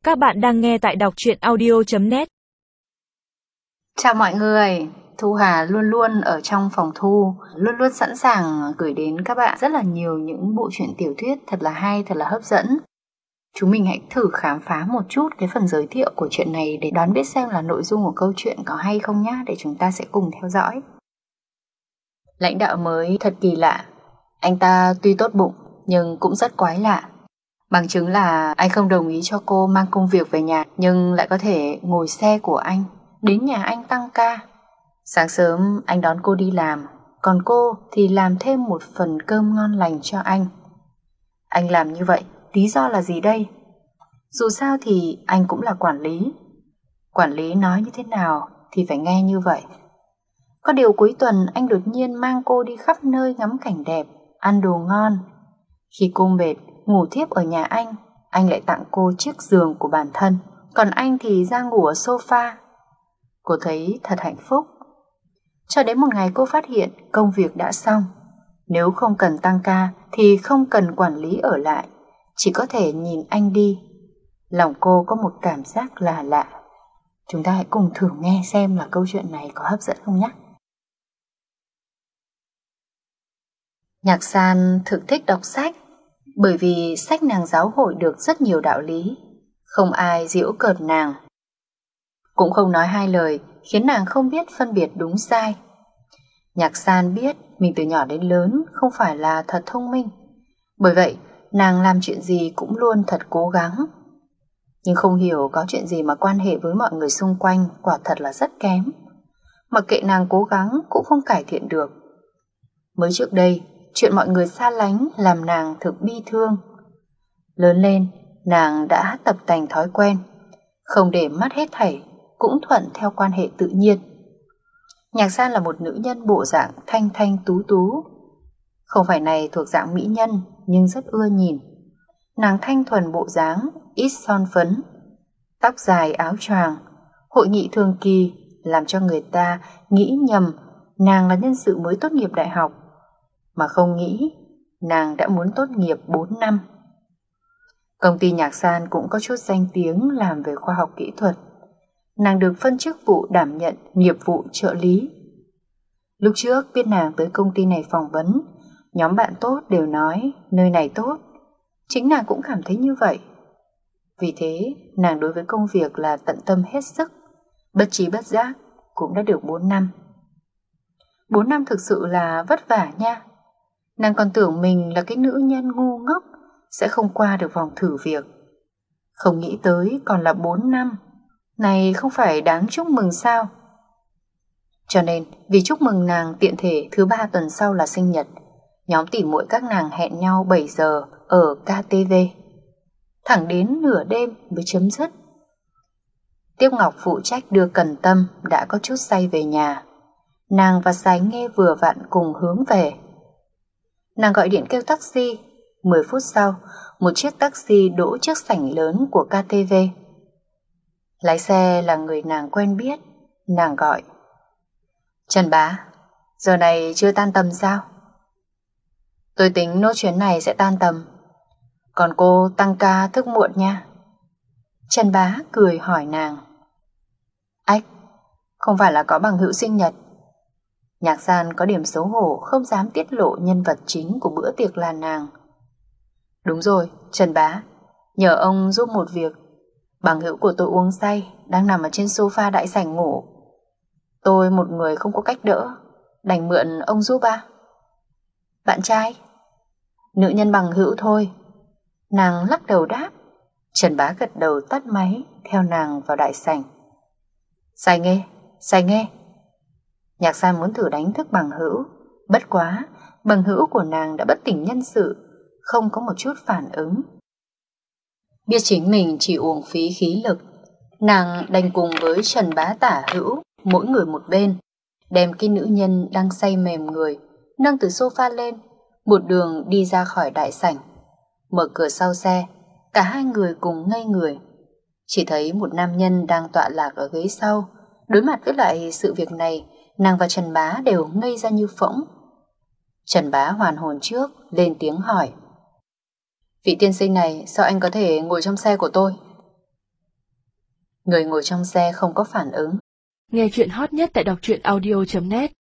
Các bạn đang nghe tại đọc truyện audio.net. Chào mọi người, Thu Hà luôn luôn ở trong phòng thu, luôn luôn sẵn sàng gửi đến các bạn rất là nhiều những bộ truyện tiểu thuyết thật là hay, thật là hấp dẫn. Chúng mình hãy thử khám phá một chút cái phần giới thiệu của chuyện này để đoán biết xem là nội dung của câu chuyện có hay không nhá, để chúng ta sẽ cùng theo dõi. Lãnh đạo mới thật kỳ lạ, anh ta tuy tốt bụng nhưng cũng rất quái lạ. Bằng chứng là anh không đồng ý cho cô mang công việc về nhà, nhưng lại có thể ngồi xe của anh đến nhà anh tăng ca. Sáng sớm anh đón cô đi làm, còn cô thì làm thêm một phần cơm ngon lành cho anh. Anh làm như vậy, lý do là gì đây? Dù sao thì anh cũng là quản lý. Quản lý nói như thế nào thì phải nghe như vậy. Có điều cuối tuần anh đột nhiên mang cô đi khắp nơi ngắm cảnh đẹp, ăn đồ ngon. Khi cô mệt, ngủ thiếp ở nhà anh lại tặng cô chiếc giường của bản thân, còn anh thì ra ngủ ở sofa. Cô thấy thật hạnh phúc. Cho đến một ngày cô phát hiện công việc đã xong. Nếu không cần tăng ca thì không cần quản lý ở lại, chỉ có thể nhìn anh đi. Lòng cô có một cảm giác là lạ. Chúng ta hãy cùng thử nghe xem là câu chuyện này có hấp dẫn không nhé. Nhạc San thực thích đọc sách, bởi vì sách nàng giáo hội được rất nhiều đạo lý. Không ai giễu cợt nàng, cũng không nói hai lời khiến nàng không biết phân biệt đúng sai. Nhạc San biết mình từ nhỏ đến lớn không phải là thật thông minh, bởi vậy nàng làm chuyện gì cũng luôn thật cố gắng. Nhưng không hiểu có chuyện gì mà quan hệ với mọi người xung quanh quả thật là rất kém. Mặc kệ nàng cố gắng cũng không cải thiện được. Mới trước đây, chuyện mọi người xa lánh làm nàng thực bi thương. Lớn lên, nàng đã tập tành thói quen, không để mắt hết thảy, cũng thuận theo quan hệ tự nhiên. Nhạc San là một nữ nhân bộ dạng thanh thanh tú tú. Không phải này thuộc dạng mỹ nhân, nhưng rất ưa nhìn. Nàng thanh thuần bộ dáng, ít son phấn, tóc dài áo choàng, hội nghị thường kỳ làm cho người ta nghĩ nhầm nàng là nhân sự mới tốt nghiệp đại học, mà không nghĩ nàng đã muốn tốt nghiệp 4 năm. Công ty Nhạc San cũng có chút danh tiếng làm về khoa học kỹ thuật. Nàng được phân chức vụ đảm nhận nghiệp vụ trợ lý. Lúc trước biết nàng tới công ty này phỏng vấn, nhóm bạn tốt đều nói nơi này tốt. Chính nàng cũng cảm thấy như vậy. Vì thế nàng đối với công việc là tận tâm hết sức, bất trí bất giác cũng đã được 4 năm. 4 năm thực sự là vất vả nha. Nàng còn tưởng mình là cái nữ nhân ngu ngốc sẽ không qua được vòng thử việc. Không nghĩ tới còn là 4 năm. Này không phải đáng chúc mừng sao? Cho nên vì chúc mừng nàng tiện thể thứ 3 tuần sau là sinh nhật, nhóm tỉ muội các nàng hẹn nhau 7 giờ ở KTV. Thẳng đến nửa đêm mới chấm dứt. Tiếp Ngọc phụ trách đưa Cần Tâm đã có chút say về nhà. Nàng và Sái Nghe vừa vặn cùng hướng về. Nàng gọi điện kêu taxi. 10 phút sau, một chiếc taxi đỗ trước sảnh lớn của KTV. Lái xe là người nàng quen biết. Nàng gọi: Trần bá, giờ này chưa tan tầm sao? Tôi tính nốt chuyến này sẽ tan tầm, còn cô tăng ca thức muộn nha. Trần bá cười hỏi nàng: Ách, không phải là có bằng hữu sinh nhật? Nhạc San có điểm xấu hổ, không dám tiết lộ nhân vật chính của bữa tiệc là nàng. Đúng rồi, Trần bá, nhờ ông giúp một việc. Bằng hữu của tôi uống say, đang nằm ở trên sofa đại sảnh ngủ. Tôi một người không có cách đỡ, đành mượn ông giúp à? Bạn trai? Nữ nhân bằng hữu thôi. Nàng lắc đầu đáp. Trần bá gật đầu tắt máy, theo nàng vào đại sảnh. Sai nghe, sai nghe. Nhạc San muốn thử đánh thức bằng hữu, bất quá bằng hữu của nàng đã bất tỉnh nhân sự, không có một chút phản ứng. Biết chính mình chỉ uổng phí khí lực, nàng đành cùng với Trần bá tả hữu, mỗi người một bên, đem cái nữ nhân đang say mềm người nâng từ sofa lên, một đường đi ra khỏi đại sảnh. Mở cửa sau xe, cả hai người cùng ngây người. Chỉ thấy một nam nhân đang tọa lạc ở ghế sau. Đối mặt với lại sự việc này, nàng và Trần bá đều ngây ra như phỗng. Trần bá hoàn hồn trước, lên tiếng hỏi: Vị tiên sinh này, sao anh có thể ngồi trong xe của tôi? Người ngồi trong xe không có phản ứng. Nghe chuyện hot nhất tại đọc truyện audio.net